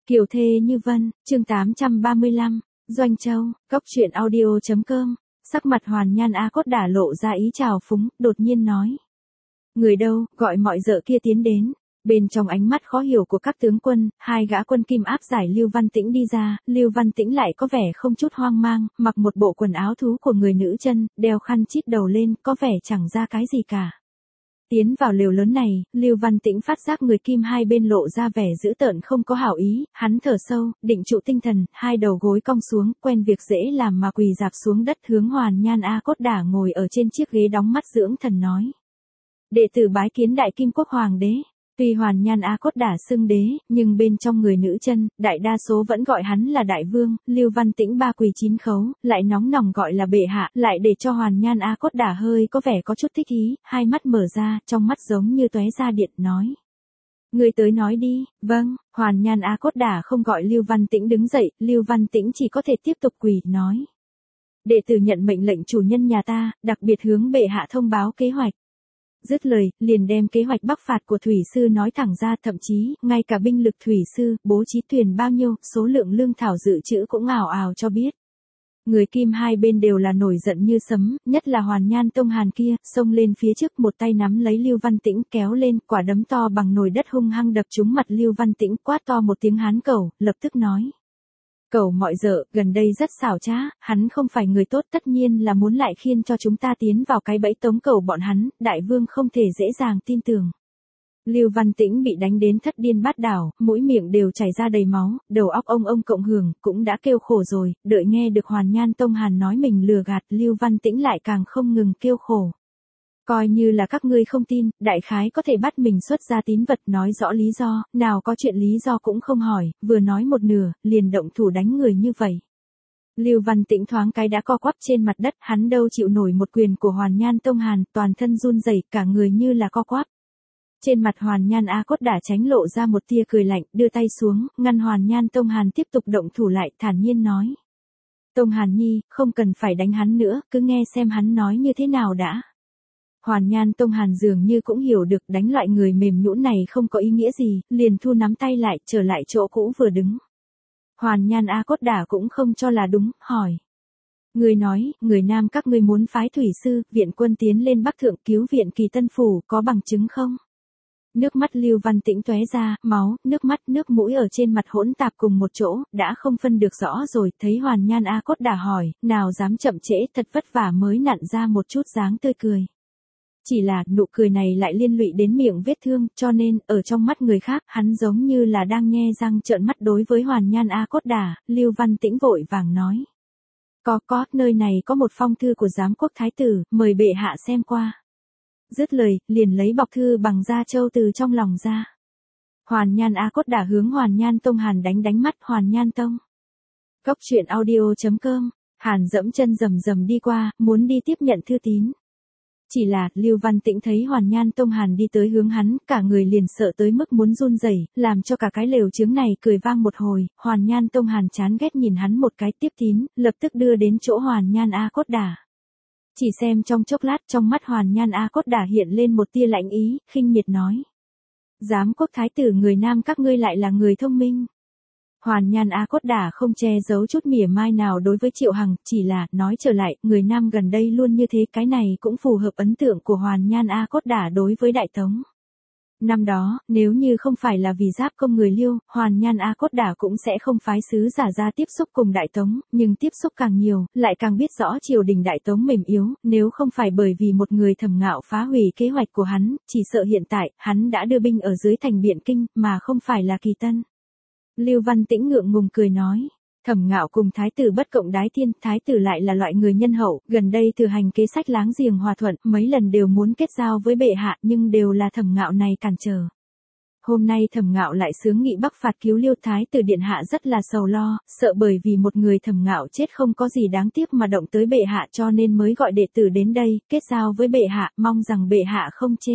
Kiều thê như vân, chương 835, Doanh Châu, Cốc truyện audio.com, sắc mặt Hoàn Nhan A Cốt Đả lộ ra ý trào phúng, đột nhiên nói. Người đâu, gọi mọi dợ kia tiến đến. Bên trong ánh mắt khó hiểu của các tướng quân, hai gã quân kim áp giải Lưu Văn Tĩnh đi ra, Lưu Văn Tĩnh lại có vẻ không chút hoang mang, mặc một bộ quần áo thú của người nữ chân, đeo khăn chít đầu lên, có vẻ chẳng ra cái gì cả. Tiến vào lều lớn này, Lưu Văn Tĩnh phát giác người kim hai bên lộ ra vẻ dữ tợn không có hảo ý, hắn thở sâu, định trụ tinh thần, hai đầu gối cong xuống, quen việc dễ làm mà quỳ dạp xuống đất hướng Hoàn Nhan A Cốt Đả ngồi ở trên chiếc ghế đóng mắt dưỡng thần nói. Đệ tử bái kiến Đại Kim Quốc Hoàng đế. Tuy Hoàn Nhan A Cốt Đả xưng đế, nhưng bên trong người nữ chân, đại đa số vẫn gọi hắn là đại vương, Lưu Văn Tĩnh ba quỳ chín khấu, lại nóng nòng gọi là bệ hạ, lại để cho Hoàn Nhan A Cốt Đả hơi có vẻ có chút thích ý, hai mắt mở ra, trong mắt giống như tóe ra điện nói. Người tới nói đi, vâng, Hoàn Nhan A Cốt Đả không gọi Lưu Văn Tĩnh đứng dậy, Lưu Văn Tĩnh chỉ có thể tiếp tục quỳ, nói. Đệ tử nhận mệnh lệnh chủ nhân nhà ta, đặc biệt hướng bệ hạ thông báo kế hoạch. Dứt lời, liền đem kế hoạch bắc phạt của thủy sư nói thẳng ra, thậm chí, ngay cả binh lực thủy sư, bố trí thuyền bao nhiêu, số lượng lương thảo dự trữ cũng ào ào cho biết. Người kim hai bên đều là nổi giận như sấm, nhất là Hoàn Nhan Tông Hàn kia, xông lên phía trước một tay nắm lấy Lưu Văn Tĩnh kéo lên, quả đấm to bằng nồi đất hung hăng đập trúng mặt Lưu Văn Tĩnh, quát to một tiếng Hán cẩu, lập tức nói. Cẩu mọi dợ, gần đây rất xảo trá, hắn không phải người tốt, tất nhiên là muốn lại khiên cho chúng ta tiến vào cái bẫy tống cẩu bọn hắn, đại vương không thể dễ dàng tin tưởng. Lưu Văn Tĩnh bị đánh đến thất điên bát đảo, mũi miệng đều chảy ra đầy máu, đầu óc ông cộng hưởng, cũng đã kêu khổ rồi, đợi nghe được Hoàn Nhan Tông Hàn nói mình lừa gạt, Lưu Văn Tĩnh lại càng không ngừng kêu khổ. Coi như là các ngươi không tin, đại khái có thể bắt mình xuất ra tín vật nói rõ lý do, nào có chuyện lý do cũng không hỏi, vừa nói một nửa, liền động thủ đánh người như vậy. Lưu Văn Tĩnh thoáng cái đã co quắp trên mặt đất, hắn đâu chịu nổi một quyền của Hoàn Nhan Tông Hàn, toàn thân run rẩy, cả người như là co quắp. Trên mặt Hoàn Nhan A Cốt Đả tránh lộ ra một tia cười lạnh, đưa tay xuống, ngăn Hoàn Nhan Tông Hàn tiếp tục động thủ lại, thản nhiên nói. Tông Hàn nhi, không cần phải đánh hắn nữa, cứ nghe xem hắn nói như thế nào đã. Hoàn Nhan Tông Hàn dường như cũng hiểu được đánh loại người mềm nhũn này không có ý nghĩa gì, liền thu nắm tay lại, trở lại chỗ cũ vừa đứng. Hoàn Nhan A Cốt Đả cũng không cho là đúng, hỏi. Người nói, người nam các ngươi muốn phái thủy sư, viện quân tiến lên Bắc Thượng cứu viện Kỳ Tân Phủ, có bằng chứng không? Nước mắt Lưu Văn Tĩnh tóe ra, máu, nước mắt, nước mũi ở trên mặt hỗn tạp cùng một chỗ, đã không phân được rõ rồi, thấy Hoàn Nhan A Cốt Đả hỏi, nào dám chậm trễ, thật vất vả mới nặn ra một chút dáng tươi cười. Chỉ là, nụ cười này lại liên lụy đến miệng vết thương, cho nên, ở trong mắt người khác, hắn giống như là đang nhe răng trợn mắt đối với Hoàn Nhan A Cốt Đả, Lưu Văn Tĩnh vội vàng nói. Có, nơi này có một phong thư của giám quốc thái tử, mời bệ hạ xem qua. Dứt lời, liền lấy bọc thư bằng da trâu từ trong lòng ra. Hoàn Nhan A Cốt Đả hướng Hoàn Nhan Tông Hàn đánh mắt Hoàn Nhan Tông. Cốc truyện audio.com, Hàn dẫm chân rầm đi qua, muốn đi tiếp nhận thư tín. Chỉ là, Lưu Văn Tĩnh thấy Hoàn Nhan Tông Hàn đi tới hướng hắn, cả người liền sợ tới mức muốn run rẩy, làm cho cả cái lều chướng này cười vang một hồi, Hoàn Nhan Tông Hàn chán ghét nhìn hắn một cái tiếp tín, lập tức đưa đến chỗ Hoàn Nhan A Cốt Đả. Chỉ xem trong chốc lát trong mắt Hoàn Nhan A Cốt Đả hiện lên một tia lạnh ý, khinh miệt nói. Giám quốc thái tử người nam các ngươi lại là người thông minh. Hoàn Nhan A Cốt Đả không che giấu chút mỉa mai nào đối với Triệu Hằng, chỉ là, nói trở lại, người nam gần đây luôn như thế, cái này cũng phù hợp ấn tượng của Hoàn Nhan A Cốt Đả đối với Đại Tống. Năm đó, nếu như không phải là vì giáp công người Liêu, Hoàn Nhan A Cốt Đả cũng sẽ không phái sứ giả ra tiếp xúc cùng Đại Tống, nhưng tiếp xúc càng nhiều, lại càng biết rõ triều đình Đại Tống mềm yếu, nếu không phải bởi vì một người Thẩm Ngạo phá hủy kế hoạch của hắn, chỉ sợ hiện tại, hắn đã đưa binh ở dưới thành Biện Kinh, mà không phải là Kỳ Tân. Lưu Văn Tĩnh ngượng ngùng cười nói. Thẩm Ngạo cùng thái tử bất cộng đái thiên, thái tử lại là loại người nhân hậu, gần đây thừa hành kế sách láng giềng hòa thuận, mấy lần đều muốn kết giao với bệ hạ, nhưng đều là Thẩm Ngạo này cản trở. Hôm nay Thẩm Ngạo lại xướng nghị bắc phạt cứu Liêu, thái tử điện hạ rất là sầu lo, sợ bởi vì một người Thẩm Ngạo chết không có gì đáng tiếc mà động tới bệ hạ, cho nên mới gọi đệ tử đến đây, kết giao với bệ hạ, mong rằng bệ hạ không chê.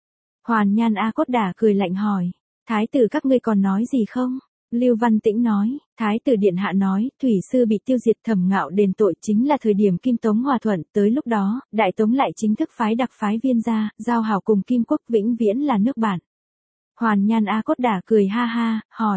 Hoàn Nhan A Cốt Đả cười lạnh hỏi, thái tử các ngươi còn nói gì không? Lưu Văn Tĩnh nói, thái tử điện hạ nói, thủy sư bị tiêu diệt, Thẩm Ngạo đền tội chính là thời điểm Kim Tống hòa thuận, tới lúc đó, Đại Tống lại chính thức phái đặc phái viên ra, giao hảo cùng Kim Quốc vĩnh viễn là nước bạn. Hoàn Nhan A Cốt Đả cười ha ha, hỏi,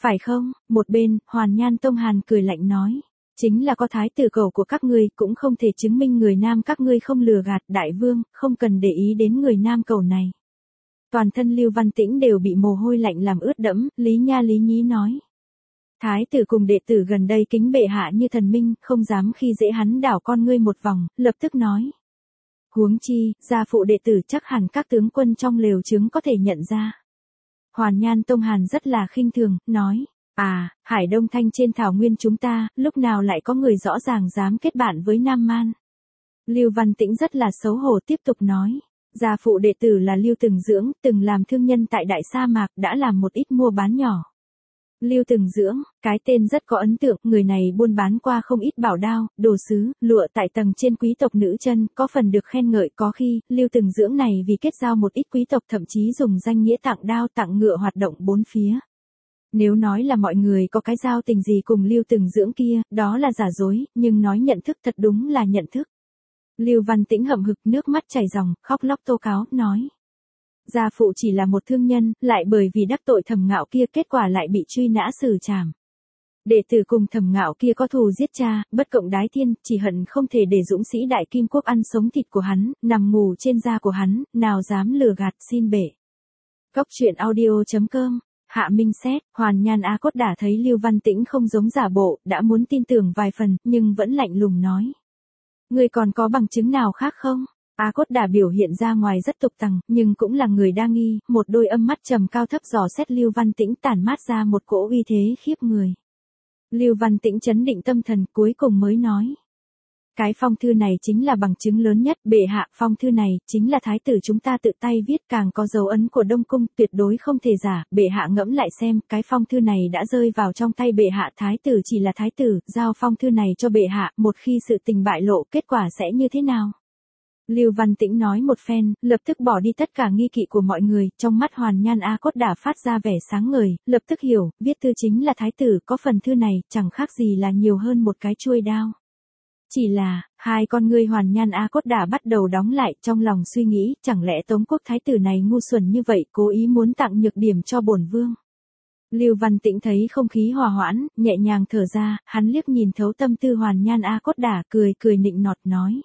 Phải không? Một bên, Hoàn Nhan Tông Hàn cười lạnh nói. Chính là có thái tử cầu của các ngươi cũng không thể chứng minh người nam các ngươi không lừa gạt đại vương, không cần để ý đến người nam cầu này. Toàn thân Lưu Văn Tĩnh đều bị mồ hôi lạnh làm ướt đẫm, Lý Nha Lý Nhí nói. Thái tử cùng đệ tử gần đây kính bệ hạ như thần minh, không dám khi dễ hắn đảo con ngươi một vòng, lập tức nói. Huống chi, gia phụ đệ tử chắc hẳn các tướng quân trong lều trướng có thể nhận ra. Hoàn Nhan Tông Hàn rất là khinh thường, nói. Hải Đông Thanh trên thảo nguyên chúng ta, lúc nào lại có người rõ ràng dám kết bạn với Nam Man. Lưu Văn Tĩnh rất là xấu hổ tiếp tục nói. Gia phụ đệ tử là Lưu Từng Dưỡng, từng làm thương nhân tại Đại Sa Mạc, đã làm một ít mua bán nhỏ. Lưu Từng Dưỡng, cái tên rất có ấn tượng, người này buôn bán qua không ít bảo đao, đồ sứ, lụa tại tầng trên quý tộc nữ chân, có phần được khen ngợi, có khi, Lưu Từng Dưỡng này vì kết giao một ít quý tộc thậm chí dùng danh nghĩa tặng đao tặng ngựa hoạt động bốn phía. Nếu nói là mọi người có cái giao tình gì cùng Lưu Từng Dưỡng kia, đó là giả dối, nhưng nói nhận thức thật đúng là nhận thức. Lưu Văn Tĩnh hậm hực nước mắt chảy ròng, khóc lóc tố cáo, nói. Gia phụ chỉ là một thương nhân, lại bởi vì đắc tội Thẩm Ngạo kia kết quả lại bị truy nã xử trảm. Đệ tử cùng Thẩm Ngạo kia có thù giết cha, bất cộng đái thiên, chỉ hận không thể để dũng sĩ Đại Kim Quốc ăn sống thịt của hắn, nằm ngủ trên da của hắn, nào dám lừa gạt xin bể. Cốc truyện audio.com. Hạ Minh xét, Hoàn Nhan A Cốt Đả thấy Lưu Văn Tĩnh không giống giả bộ, đã muốn tin tưởng vài phần, nhưng vẫn lạnh lùng nói. Người còn có bằng chứng nào khác không? A Cốt Đả biểu hiện ra ngoài rất tục tằng, nhưng cũng là người đa nghi, một đôi âm mắt trầm cao thấp dò xét Lưu Văn Tĩnh tản mát ra một cỗ uy thế khiếp người. Lưu Văn Tĩnh trấn định tâm thần cuối cùng mới nói. Cái phong thư này chính là bằng chứng lớn nhất, bệ hạ, phong thư này chính là thái tử chúng ta tự tay viết, càng có dấu ấn của Đông Cung, tuyệt đối không thể giả, bệ hạ ngẫm lại xem, cái phong thư này đã rơi vào trong tay bệ hạ, thái tử chỉ là thái tử, giao phong thư này cho bệ hạ, một khi sự tình bại lộ, kết quả sẽ như thế nào? Lưu Văn Tĩnh nói một phen, lập tức bỏ đi tất cả nghi kỵ của mọi người, trong mắt Hoàn Nhan A Cốt Đả phát ra vẻ sáng ngời, lập tức hiểu, viết thư chính là thái tử, có phần thư này, chẳng khác gì là nhiều hơn một cái chuôi đao. Chỉ là, hai con ngươi Hoàn Nhan A Cốt Đả bắt đầu đóng lại, trong lòng suy nghĩ, chẳng lẽ Tống quốc thái tử này ngu xuẩn như vậy, cố ý muốn tặng nhược điểm cho bổn vương. Lưu Văn Tĩnh thấy không khí hòa hoãn, nhẹ nhàng thở ra, hắn liếc nhìn thấu tâm tư Hoàn Nhan A Cốt Đả, cười nịnh nọt nói.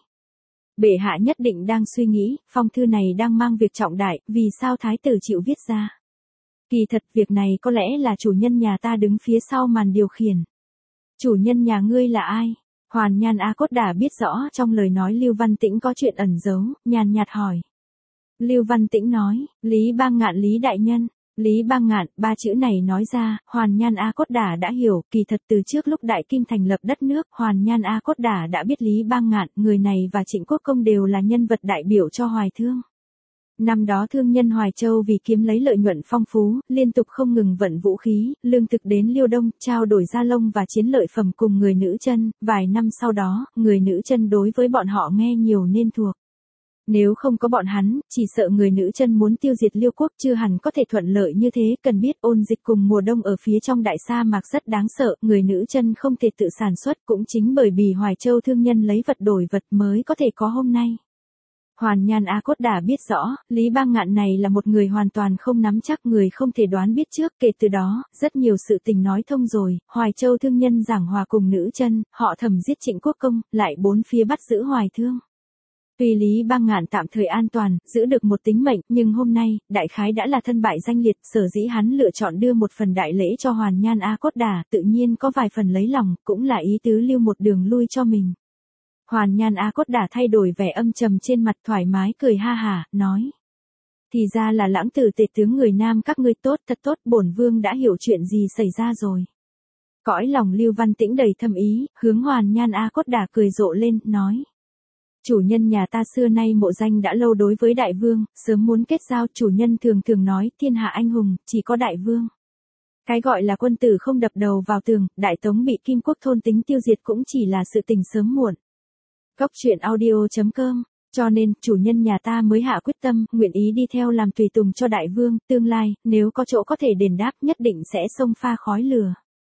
Bệ hạ nhất định đang suy nghĩ, phong thư này đang mang việc trọng đại, vì sao thái tử chịu viết ra. Kỳ thật việc này có lẽ là chủ nhân nhà ta đứng phía sau màn điều khiển. Chủ nhân nhà ngươi là ai? Hoàn Nhan A Cốt Đả biết rõ trong lời nói Lưu Văn Tĩnh có chuyện ẩn giấu, nhàn nhạt hỏi. Lưu Văn Tĩnh nói, Lý Bang Ngạn Lý đại nhân. Lý Bang Ngạn, ba chữ này nói ra, Hoàn Nhan A Cốt Đả đã hiểu, kỳ thật từ trước lúc Đại Kim thành lập đất nước, Hoàn Nhan A Cốt Đả đã biết Lý Bang Ngạn, người này và Trịnh Quốc Công đều là nhân vật đại biểu cho Hoài Thương. Năm đó thương nhân Hoài Châu vì kiếm lấy lợi nhuận phong phú, liên tục không ngừng vận vũ khí, lương thực đến Liêu Đông, trao đổi gia lông và chiến lợi phẩm cùng người nữ chân, vài năm sau đó, người nữ chân đối với bọn họ nghe nhiều nên thuộc. Nếu không có bọn hắn, chỉ sợ người nữ chân muốn tiêu diệt Liêu quốc chưa hẳn có thể thuận lợi như thế, cần biết ôn dịch cùng mùa đông ở phía trong Đại Sa Mạc rất đáng sợ, người nữ chân không thể tự sản xuất, cũng chính bởi vì Hoài Châu thương nhân lấy vật đổi vật mới có thể có hôm nay. Hoàn Nhan A Cốt Đả biết rõ, Lý Bang Ngạn này là một người hoàn toàn không nắm chắc, người không thể đoán biết trước, kể từ đó, rất nhiều sự tình nói thông rồi, Hoài Châu thương nhân giảng hòa cùng nữ chân, họ thầm giết Trịnh Quốc Công, lại bốn phía bắt giữ Hoài Thương. Tuy Lý Bang Ngạn tạm thời an toàn, giữ được một tính mệnh, nhưng hôm nay, đại khái đã là thân bại danh liệt, sở dĩ hắn lựa chọn đưa một phần đại lễ cho Hoàn Nhan A Cốt Đả, tự nhiên có vài phần lấy lòng, cũng là ý tứ lưu một đường lui cho mình. Hoàn Nhan A Cốt Đả thay đổi vẻ âm trầm trên mặt, thoải mái cười ha hả, nói. Thì ra là Lãng Tử tể tướng người Nam các ngươi tốt, thật tốt, bổn vương đã hiểu chuyện gì xảy ra rồi. Cõi lòng Lưu Văn Tĩnh đầy thâm ý, hướng Hoàn Nhan A Cốt Đả cười rộ lên, nói. Chủ nhân nhà ta xưa nay mộ danh đã lâu đối với đại vương, sớm muốn kết giao, chủ nhân thường nói, thiên hạ anh hùng, chỉ có đại vương. Cái gọi là quân tử không đập đầu vào tường, Đại Tống bị Kim Quốc thôn tính tiêu diệt cũng chỉ là sự tình sớm muộn. Cốc truyện audio.com, cho nên, chủ nhân nhà ta mới hạ quyết tâm, nguyện ý đi theo làm tùy tùng cho đại vương, tương lai, nếu có chỗ có thể đền đáp nhất định sẽ xông pha khói lửa.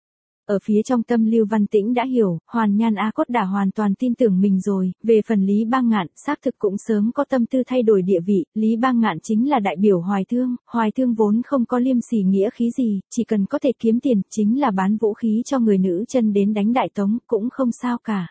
Ở phía trong tâm Lưu Văn Tĩnh đã hiểu, Hoàn Nhan A Cốt Đả hoàn toàn tin tưởng mình rồi, về phần Lý Bang Ngạn, xác thực cũng sớm có tâm tư thay đổi địa vị, Lý Bang Ngạn chính là đại biểu Hoài Thương vốn không có liêm sỉ nghĩa khí gì, chỉ cần có thể kiếm tiền, chính là bán vũ khí cho người nữ chân đến đánh Đại Tống, cũng không sao cả.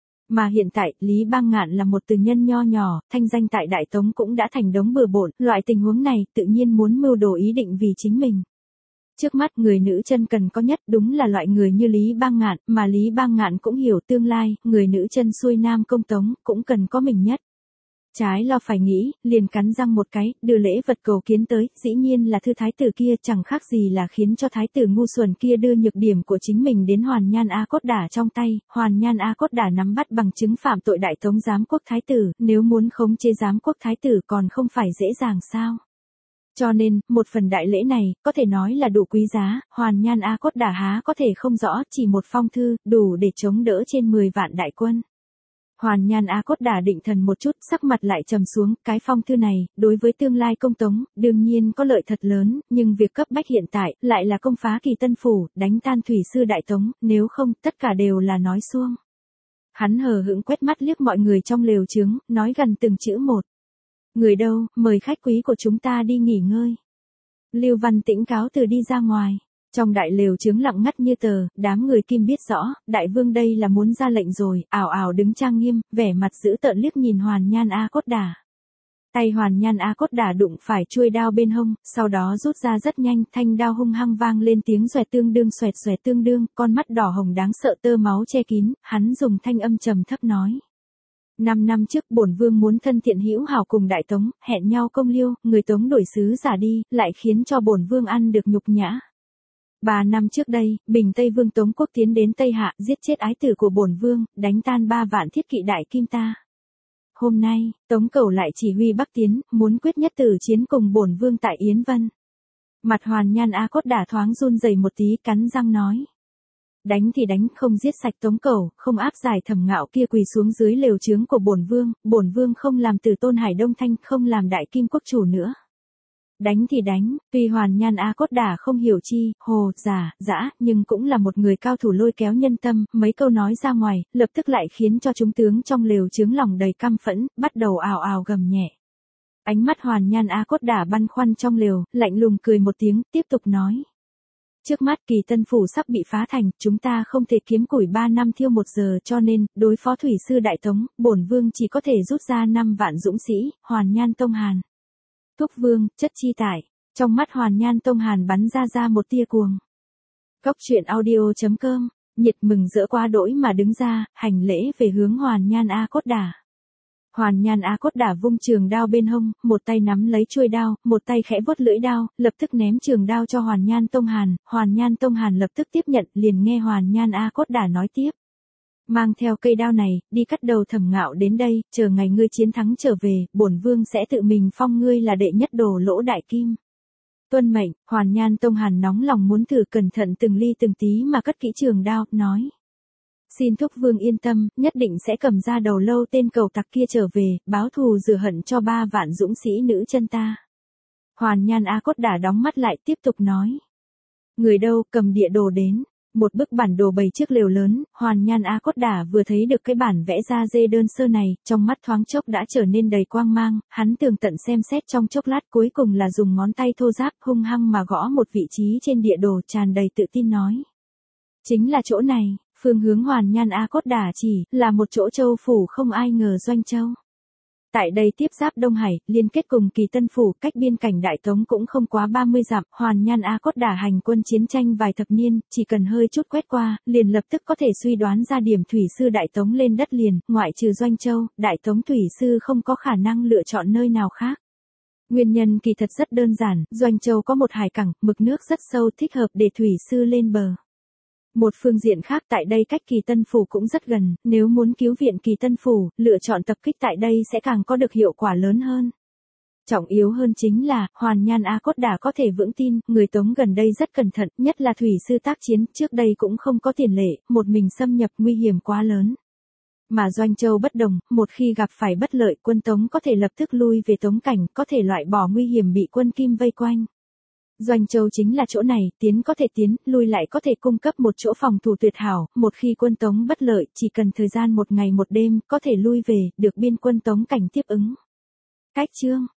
Mà hiện tại, Lý Bang Ngạn là một từ nhân nho nhỏ, thanh danh tại Đại Tống cũng đã thành đống bừa bộn, loại tình huống này, tự nhiên muốn mưu đồ ý định vì chính mình. Trước mắt người nữ chân cần có nhất đúng là loại người như Lý Bang Ngạn, mà Lý Bang Ngạn cũng hiểu tương lai, người nữ chân xuôi nam công tống, cũng cần có mình nhất. Trái lo phải nghĩ, liền cắn răng một cái, đưa lễ vật cầu kiến tới, dĩ nhiên là thư thái tử kia chẳng khác gì là khiến cho thái tử ngu xuẩn kia đưa nhược điểm của chính mình đến Hoàn Nhan A Cốt Đả trong tay, Hoàn Nhan A Cốt Đả nắm bắt bằng chứng phạm tội Đại Tống giám quốc thái tử, nếu muốn khống chế giám quốc thái tử còn không phải dễ dàng sao. Cho nên, một phần đại lễ này, có thể nói là đủ quý giá, Hoàn Nhan A Cốt Đả há có thể không rõ, chỉ một phong thư, đủ để chống đỡ trên 10 vạn đại quân. Hoàn Nhan A Cốt Đả định thần một chút, sắc mặt lại trầm xuống, cái phong thư này, đối với tương lai công tống, đương nhiên có lợi thật lớn, nhưng việc cấp bách hiện tại, lại là công phá Kỳ Tân Phủ, đánh tan thủy sư Đại Tống, nếu không, tất cả đều là nói suông. Hắn hờ hững quét mắt liếc mọi người trong lều trướng, nói gần từng chữ một. Người đâu, mời khách quý của chúng ta đi nghỉ ngơi. Lưu Văn Tĩnh cáo từ đi ra ngoài. Trong đại lều trướng lặng ngắt như tờ, đám người Kim biết rõ, đại vương đây là muốn ra lệnh rồi, ảo ảo đứng trang nghiêm, vẻ mặt dữ tợn liếc nhìn Hoàn Nhan A Cốt Đả. Tay Hoàn Nhan A Cốt Đả đụng phải chuôi đao bên hông, sau đó rút ra rất nhanh, thanh đao hung hăng vang lên tiếng xoẹt tương đương, con mắt đỏ hồng đáng sợ tơ máu che kín, hắn dùng thanh âm trầm thấp nói. 5 năm trước bổn vương muốn thân thiện hữu hảo cùng Đại Tống, hẹn nhau công liêu, người Tống đổi sứ giả đi, lại khiến cho bổn vương ăn được nhục nhã. 3 năm trước đây, Bình Tây Vương Tống Quốc tiến đến Tây Hạ, giết chết ái tử của bổn vương, đánh tan 3 vạn thiết kỵ đại kim ta. Hôm nay, Tống Cẩu lại chỉ huy Bắc tiến, muốn quyết nhất tử chiến cùng bổn vương tại Yến Vân. Mặt Hoàn Nhan A Cốt Đả thoáng run rẩy một tí, cắn răng nói. Đánh thì đánh, không giết sạch Tống Cẩu, không áp giải Thẩm Ngạo kia quỳ xuống dưới lều trướng của bổn vương không làm Từ Tôn Hải Đông Thanh, không làm Đại Kim quốc chủ nữa. Đánh thì đánh, tuy Hoàn Nhan A Cốt Đả không hiểu chi, hồ, giả, dã, nhưng cũng là một người cao thủ lôi kéo nhân tâm, mấy câu nói ra ngoài, lập tức lại khiến cho chúng tướng trong lều chướng lòng đầy căm phẫn, bắt đầu ào ào gầm nhẹ. Ánh mắt Hoàn Nhan A Cốt Đả băn khoăn trong lều, lạnh lùng cười một tiếng, tiếp tục nói. Trước mắt Kỳ Tân Phủ sắp bị phá thành, chúng ta không thể kiếm củi 3 năm thiêu 1 giờ, cho nên, đối phó thủy sư Đại Tống, bổn vương chỉ có thể rút ra 5 vạn dũng sĩ, Hoàn Nhan Tông Hàn. Thúc vương, chất chi tại, trong mắt Hoàn Nhan Tông Hàn bắn ra một tia cuồng. Cóc truyện audio.com, nhiệt mừng rỡ quá đỗi mà đứng ra, hành lễ về hướng Hoàn Nhan A Cốt Đả. Hoàn Nhan A Cốt Đả vung trường đao bên hông, một tay nắm lấy chuôi đao, một tay khẽ vuốt lưỡi đao, lập tức ném trường đao cho Hoàn Nhan Tông Hàn. Hoàn Nhan Tông Hàn lập tức tiếp nhận, liền nghe Hoàn Nhan A Cốt Đả nói tiếp. Mang theo cây đao này, đi cắt đầu Thẩm Ngạo đến đây, chờ ngày ngươi chiến thắng trở về, bổn vương sẽ tự mình phong ngươi là đệ nhất đồ lỗ đại kim. Tuân mệnh, Hoàn Nhan Tông Hàn nóng lòng muốn thử cẩn thận từng ly từng tí mà cất kỹ trường đao, nói. Xin thúc vương yên tâm, nhất định sẽ cầm ra đầu lâu tên cẩu tặc kia trở về, báo thù rửa hận cho 3 vạn dũng sĩ nữ chân ta. Hoàn Nhan A Cốt Đả đóng mắt lại tiếp tục nói. Người đâu, cầm địa đồ đến. Một bức bản đồ bày trước lều lớn, Hoàn Nhan A Cốt Đả vừa thấy được cái bản vẽ ra dê đơn sơ này, trong mắt thoáng chốc đã trở nên đầy quang mang, hắn tường tận xem xét trong chốc lát cuối cùng là dùng ngón tay thô ráp hung hăng mà gõ một vị trí trên địa đồ tràn đầy tự tin nói. Chính là chỗ này, phương hướng Hoàn Nhan A Cốt Đả chỉ, là một chỗ châu phủ không ai ngờ Doanh Châu. Tại đây tiếp giáp Đông Hải, liên kết cùng Kỳ Tân Phủ, cách biên cảnh Đại Tống cũng không quá 30 dặm, Hoàn Nhan A Cốt Đả hành quân chiến tranh vài thập niên, chỉ cần hơi chút quét qua, liền lập tức có thể suy đoán ra điểm thủy sư Đại Tống lên đất liền, ngoại trừ Doanh Châu, Đại Tống thủy sư không có khả năng lựa chọn nơi nào khác. Nguyên nhân kỳ thật rất đơn giản, Doanh Châu có một hải cảng, mực nước rất sâu thích hợp để thủy sư lên bờ. Một phương diện khác tại đây cách Kỳ Tân Phủ cũng rất gần, nếu muốn cứu viện Kỳ Tân Phủ, lựa chọn tập kích tại đây sẽ càng có được hiệu quả lớn hơn. Trọng yếu hơn chính là, Hoàn Nhan A Cốt Đả có thể vững tin, người Tống gần đây rất cẩn thận, nhất là thủy sư tác chiến, trước đây cũng không có tiền lệ, một mình xâm nhập nguy hiểm quá lớn. Mà Doanh Châu bất đồng, một khi gặp phải bất lợi, quân Tống có thể lập tức lui về Tống cảnh, có thể loại bỏ nguy hiểm bị quân Kim vây quanh. Doanh Châu chính là chỗ này, tiến có thể tiến, lui lại có thể cung cấp một chỗ phòng thủ tuyệt hảo, một khi quân Tống bất lợi, chỉ cần thời gian một ngày một đêm, có thể lui về, được biên quân Tống cảnh tiếp ứng. Cách chương